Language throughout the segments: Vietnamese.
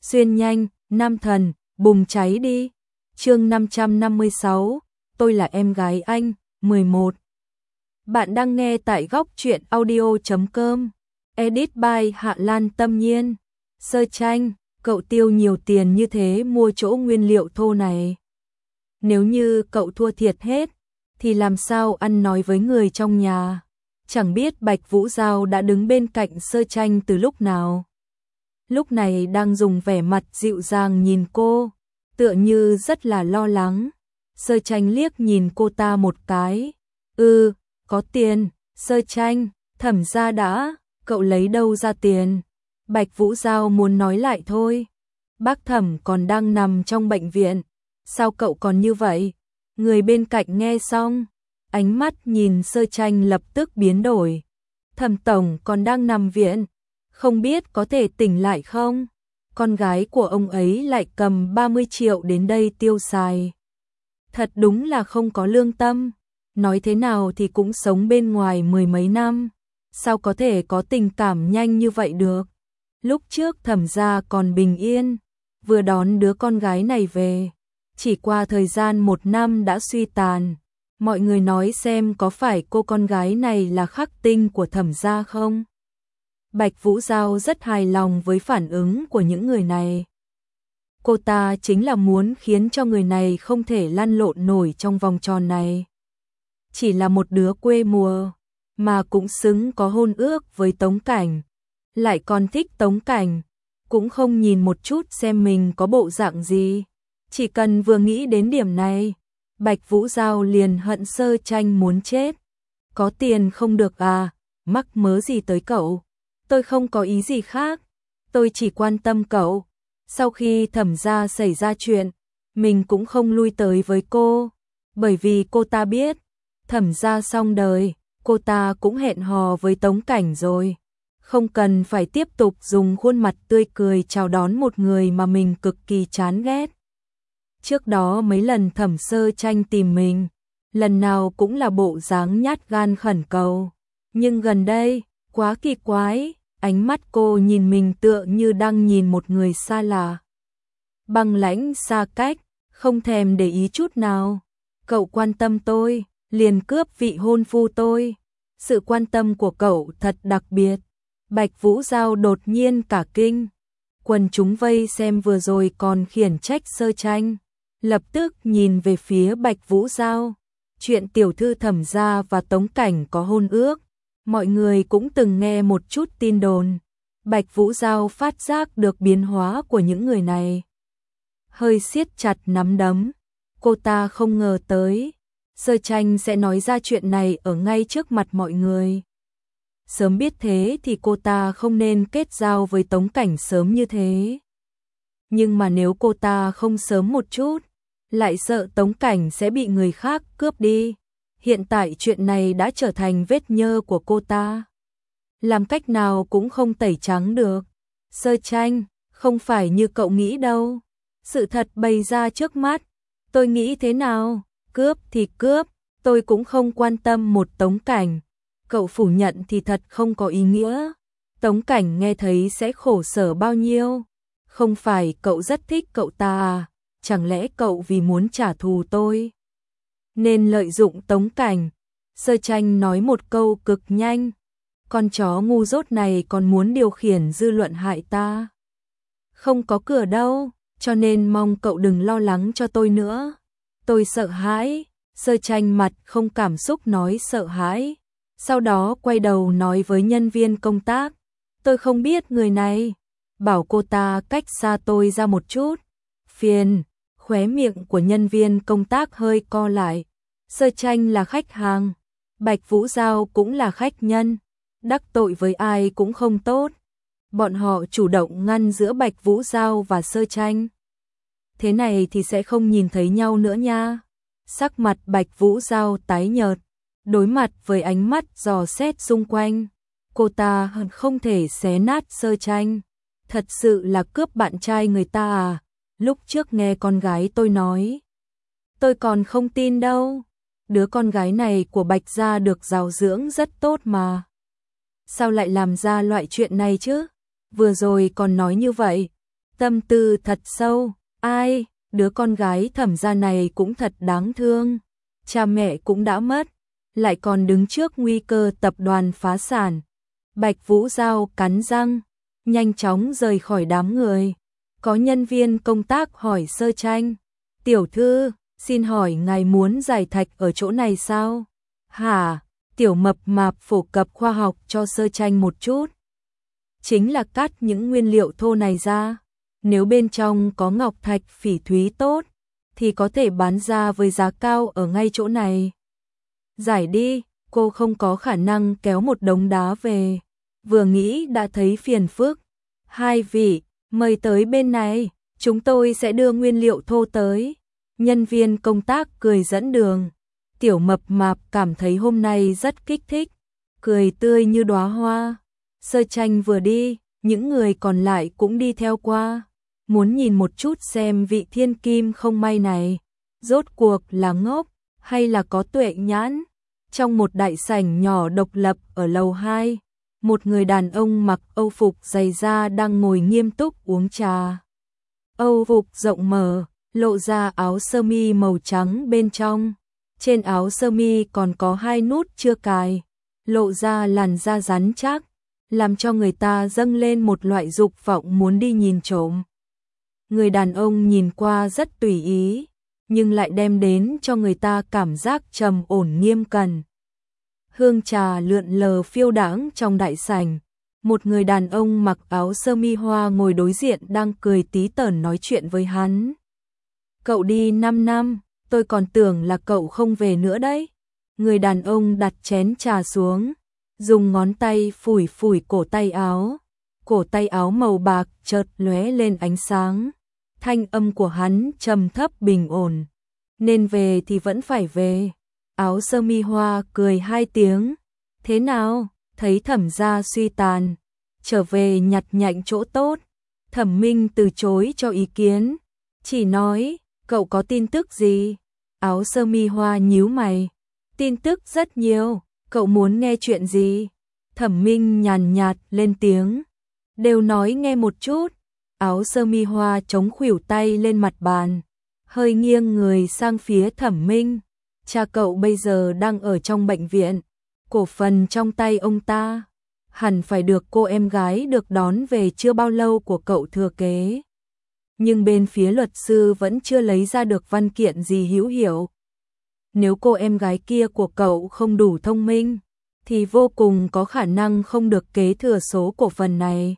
xuyên nhanh, nam thần, bùng cháy đi. Chương 556, tôi là em gái anh, 11. Bạn đang nghe tại góc truyện audio.com. Edit by Hạ Lan Tâm Nhiên. Sơ tranh, cậu tiêu nhiều tiền như thế mua chỗ nguyên liệu thô này. Nếu như cậu thua thiệt hết, thì làm sao ăn nói với người trong nhà? Chẳng biết Bạch Vũ Giao đã đứng bên cạnh Sơ tranh từ lúc nào. Lúc này đang dùng vẻ mặt dịu dàng nhìn cô, tựa như rất là lo lắng. Sơ tranh liếc nhìn cô ta một cái. Có tiền. Sơ tranh, Thẩm gia đã, cậu lấy đâu ra tiền? Bạch Vũ Giao muốn nói lại thôi. Bác Thẩm còn đang nằm trong bệnh viện, sao cậu còn như vậy? Người bên cạnh nghe xong, ánh mắt nhìn Sơ tranh lập tức biến đổi. Thẩm tổng còn đang nằm viện, không biết có thể tỉnh lại không? Con gái của ông ấy lại cầm 30 triệu đến đây tiêu xài. Thật đúng là không có lương tâm. Nói thế nào thì cũng sống bên ngoài mười mấy năm, sao có thể có tình cảm nhanh như vậy được? Lúc trước Thẩm gia còn bình yên, vừa đón đứa con gái này về, chỉ qua thời gian 1 năm đã suy tàn. Mọi người nói xem có phải cô con gái này là khắc tinh của Thẩm gia không? Bạch Vũ Giao rất hài lòng với phản ứng của những người này. Cô ta chính là muốn khiến cho người này không thể lăn lộn nổi trong vòng tròn này. Chỉ là một đứa quê mùa, mà cũng xứng có hôn ước với Tống Cảnh. Lại còn thích Tống Cảnh, cũng không nhìn một chút xem mình có bộ dạng gì. Chỉ cần vừa nghĩ đến điểm này, Bạch Vũ Giao liền hận Sơ tranh muốn chết. Có tiền không được à, mắc mớ gì tới cậu? Tôi không có ý gì khác, tôi chỉ quan tâm cậu. Sau khi Thẩm gia xảy ra chuyện, mình cũng không lui tới với cô, bởi vì cô ta biết, Thẩm gia xong đời, cô ta cũng hẹn hò với Tống Cảnh rồi. Không cần phải tiếp tục dùng khuôn mặt tươi cười chào đón một người mà mình cực kỳ chán ghét. Trước đó mấy lần Thẩm Sơ tranh tìm mình, lần nào cũng là bộ dáng nhát gan khẩn cầu. Nhưng gần đây, quá kỳ quái, ánh mắt cô nhìn mình tựa như đang nhìn một người xa lạ. Băng lãnh xa cách, không thèm để ý chút nào. Cậu quan tâm tôi, liền cướp vị hôn phu tôi. Sự quan tâm của cậu thật đặc biệt. Bạch Vũ Giao đột nhiên cả kinh. Quần chúng vây xem vừa rồi còn khiển trách Sơ tranh, lập tức nhìn về phía Bạch Vũ Giao. Chuyện tiểu thư Thẩm gia và Tống Cảnh có hôn ước, mọi người cũng từng nghe một chút tin đồn. Bạch Vũ Giao phát giác được biến hóa của những người này, hơi siết chặt nắm đấm. Cô ta không ngờ tới Sơ tranh sẽ nói ra chuyện này ở ngay trước mặt mọi người. Sớm biết thế thì cô ta không nên kết giao với Tống Cảnh sớm như thế. Nhưng mà nếu cô ta không sớm một chút, lại sợ Tống Cảnh sẽ bị người khác cướp đi. Hiện tại chuyện này đã trở thành vết nhơ của cô ta, làm cách nào cũng không tẩy trắng được. Sơ tranh, không phải như cậu nghĩ đâu. Sự thật bày ra trước mắt, tôi nghĩ thế nào? Cướp thì cướp, tôi cũng không quan tâm một Tống Cảnh. Cậu phủ nhận thì thật không có ý nghĩa. Tống Cảnh nghe thấy sẽ khổ sở bao nhiêu. Không phải cậu rất thích cậu ta à? Chẳng lẽ cậu vì muốn trả thù tôi nên lợi dụng Tống Cảnh? Sơ tranh nói một câu cực nhanh. Con chó ngu dốt này còn muốn điều khiển dư luận hại ta. Không có cửa đâu, cho nên mong cậu đừng lo lắng cho tôi nữa. Tôi sợ hãi. Sơ tranh mặt không cảm xúc nói sợ hãi. Sau đó quay đầu nói với nhân viên công tác. Tôi không biết người này. Bảo cô ta cách xa tôi ra một chút. Phiền. Khóe miệng của nhân viên công tác hơi co lại. Sơ tranh là khách hàng, Bạch Vũ Giao cũng là khách nhân. Đắc tội với ai cũng không tốt. Bọn họ chủ động ngăn giữa Bạch Vũ Giao và Sơ tranh. Thế này thì sẽ không nhìn thấy nhau nữa nha. Sắc mặt Bạch Vũ Giao tái nhợt, đối mặt với ánh mắt dò xét xung quanh. Cô ta hận không thể xé nát Sơ tranh. Thật sự là cướp bạn trai người ta à? Lúc trước nghe con gái tôi nói, tôi còn không tin đâu. Đứa con gái này của Bạch gia được giáo dưỡng rất tốt mà. Sao lại làm ra loại chuyện này chứ? Vừa rồi còn nói như vậy, tâm tư thật sâu, ai, đứa con gái Thẩm gia này cũng thật đáng thương, cha mẹ cũng đã mất, lại còn đứng trước nguy cơ tập đoàn phá sản. Bạch Vũ Giao cắn răng, nhanh chóng rời khỏi đám người. Có nhân viên công tác hỏi Sơ Tranh, tiểu thư, xin hỏi ngài muốn giải thạch ở chỗ này sao? Hả? Tiểu Mập Mạp phổ cập khoa học cho Sơ Tranh một chút. Chính là cắt những nguyên liệu thô này ra. Nếu bên trong có ngọc thạch phỉ thúy tốt, thì có thể bán ra với giá cao ở ngay chỗ này. Giải đi, cô không có khả năng kéo một đống đá về. Vừa nghĩ đã thấy phiền phức. Hai vị, mời tới bên này, chúng tôi sẽ đưa nguyên liệu thô tới. Nhân viên công tác cười dẫn đường. Tiểu Mập Mạp cảm thấy hôm nay rất kích thích, cười tươi như đóa hoa. Sơ Tranh vừa đi, những người còn lại cũng đi theo qua, muốn nhìn một chút xem vị thiên kim không may này, rốt cuộc là ngốc, hay là có tuệ nhãn. Trong một đại sảnh nhỏ độc lập ở lầu 2, một người đàn ông mặc âu phục dày da đang ngồi nghiêm túc uống trà. Âu phục rộng mở, lộ ra áo sơ mi màu trắng bên trong. Trên áo sơ mi còn có 2 nút chưa cài, lộ ra làn da rắn chắc, làm cho người ta dâng lên một loại dục vọng muốn đi nhìn trộm. Người đàn ông nhìn qua rất tùy ý, nhưng lại đem đến cho người ta cảm giác trầm ổn nghiêm cẩn. Hương trà lượn lờ phiêu đãng trong đại sảnh, một người đàn ông mặc áo sơ mi hoa ngồi đối diện đang cười tí tởn nói chuyện với hắn. Cậu đi 5 năm, tôi còn tưởng là cậu không về nữa đấy. Người đàn ông đặt chén trà xuống, dùng ngón tay phủi phủi cổ tay áo. Cổ tay áo màu bạc chợt lóe lên ánh sáng. Thanh âm của hắn trầm thấp bình ổn. Nên về thì vẫn phải về. Áo sơ mi hoa cười 2 tiếng. Thế nào, thấy Thẩm gia suy tàn, trở về nhặt nhạnh chỗ tốt. Thẩm Minh từ chối cho ý kiến, chỉ nói, cậu có tin tức gì? Áo sơ mi hoa nhíu mày. Tin tức rất nhiều, cậu muốn nghe chuyện gì? Thẩm Minh nhàn nhạt lên tiếng. Đều nói nghe một chút. Áo sơ mi hoa chống khuỷu tay lên mặt bàn, hơi nghiêng người sang phía Thẩm Minh. Cha cậu bây giờ đang ở trong bệnh viện, cổ phần trong tay ông ta hẳn phải được cô em gái được đón về chưa bao lâu của cậu thừa kế. Nhưng bên phía luật sư vẫn chưa lấy ra được văn kiện gì hữu hiệu. Nếu cô em gái kia của cậu không đủ thông minh, thì vô cùng có khả năng không được kế thừa số cổ phần này.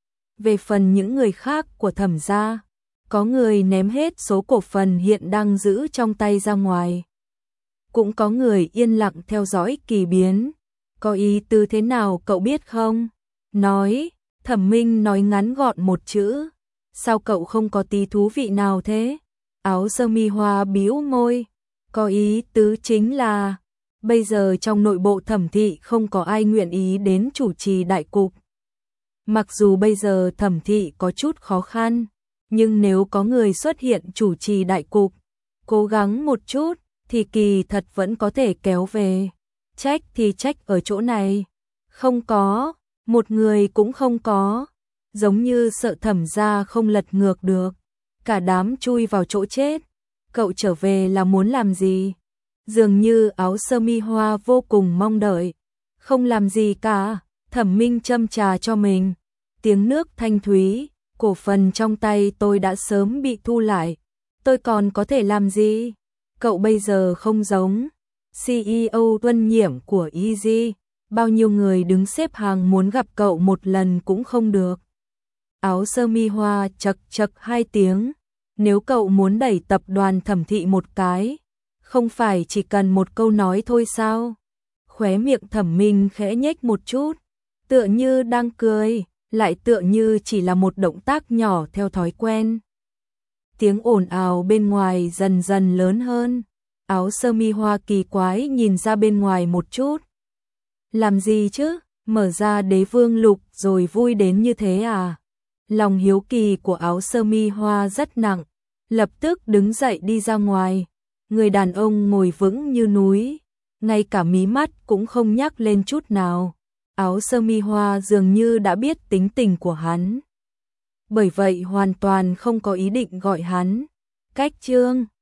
Về phần những người khác của Thẩm gia, có người ném hết số cổ phần hiện đang giữ trong tay ra ngoài. Cũng có người yên lặng theo dõi kỳ biến. Có ý tứ thế nào cậu biết không? Nói, Thẩm Minh nói ngắn gọn một chữ. Sao cậu không có tí thú vị nào thế? Áo sơ mi hoa bĩu môi. Có ý tứ chính là, bây giờ trong nội bộ Thẩm thị không có ai nguyện ý đến chủ trì đại cục. Mặc dù bây giờ Thẩm thị có chút khó khăn, nhưng nếu có người xuất hiện chủ trì đại cục, cố gắng một chút, thì kỳ thật vẫn có thể kéo về. Trách thì trách ở chỗ này. Không có, một người cũng không có. Giống như sợ Thẩm gia không lật ngược được. Cả đám chui vào chỗ chết. Cậu trở về là muốn làm gì? Dường như áo sơ mi hoa vô cùng mong đợi. Không làm gì cả. Thẩm Minh châm trà cho mình. Tiếng nước thanh thúy. Cổ phần trong tay tôi đã sớm bị thu lại. Tôi còn có thể làm gì? Cậu bây giờ không giống CEO tuân nhiệm của Easy. Bao nhiêu người đứng xếp hàng muốn gặp cậu một lần cũng không được. Áo sơ mi hoa chật chật 2 tiếng. Nếu cậu muốn đẩy tập đoàn Thẩm thị một cái, không phải chỉ cần một câu nói thôi sao? Khóe miệng Thẩm Minh khẽ nhếch một chút, tựa như đang cười, lại tựa như chỉ là một động tác nhỏ theo thói quen. Tiếng ồn ào bên ngoài dần dần lớn hơn. Áo sơ mi hoa kỳ quái nhìn ra bên ngoài một chút. Làm gì chứ? Mở ra Đế Vương Lục rồi vui đến như thế à? Lòng hiếu kỳ của áo sơ mi hoa rất nặng, lập tức đứng dậy đi ra ngoài. Người đàn ông ngồi vững như núi, ngay cả mí mắt cũng không nhắc lên chút nào. Áo sơ mi hoa dường như đã biết tính tình của hắn. bởi vậy hoàn toàn không có ý định gọi hắn. Cách chương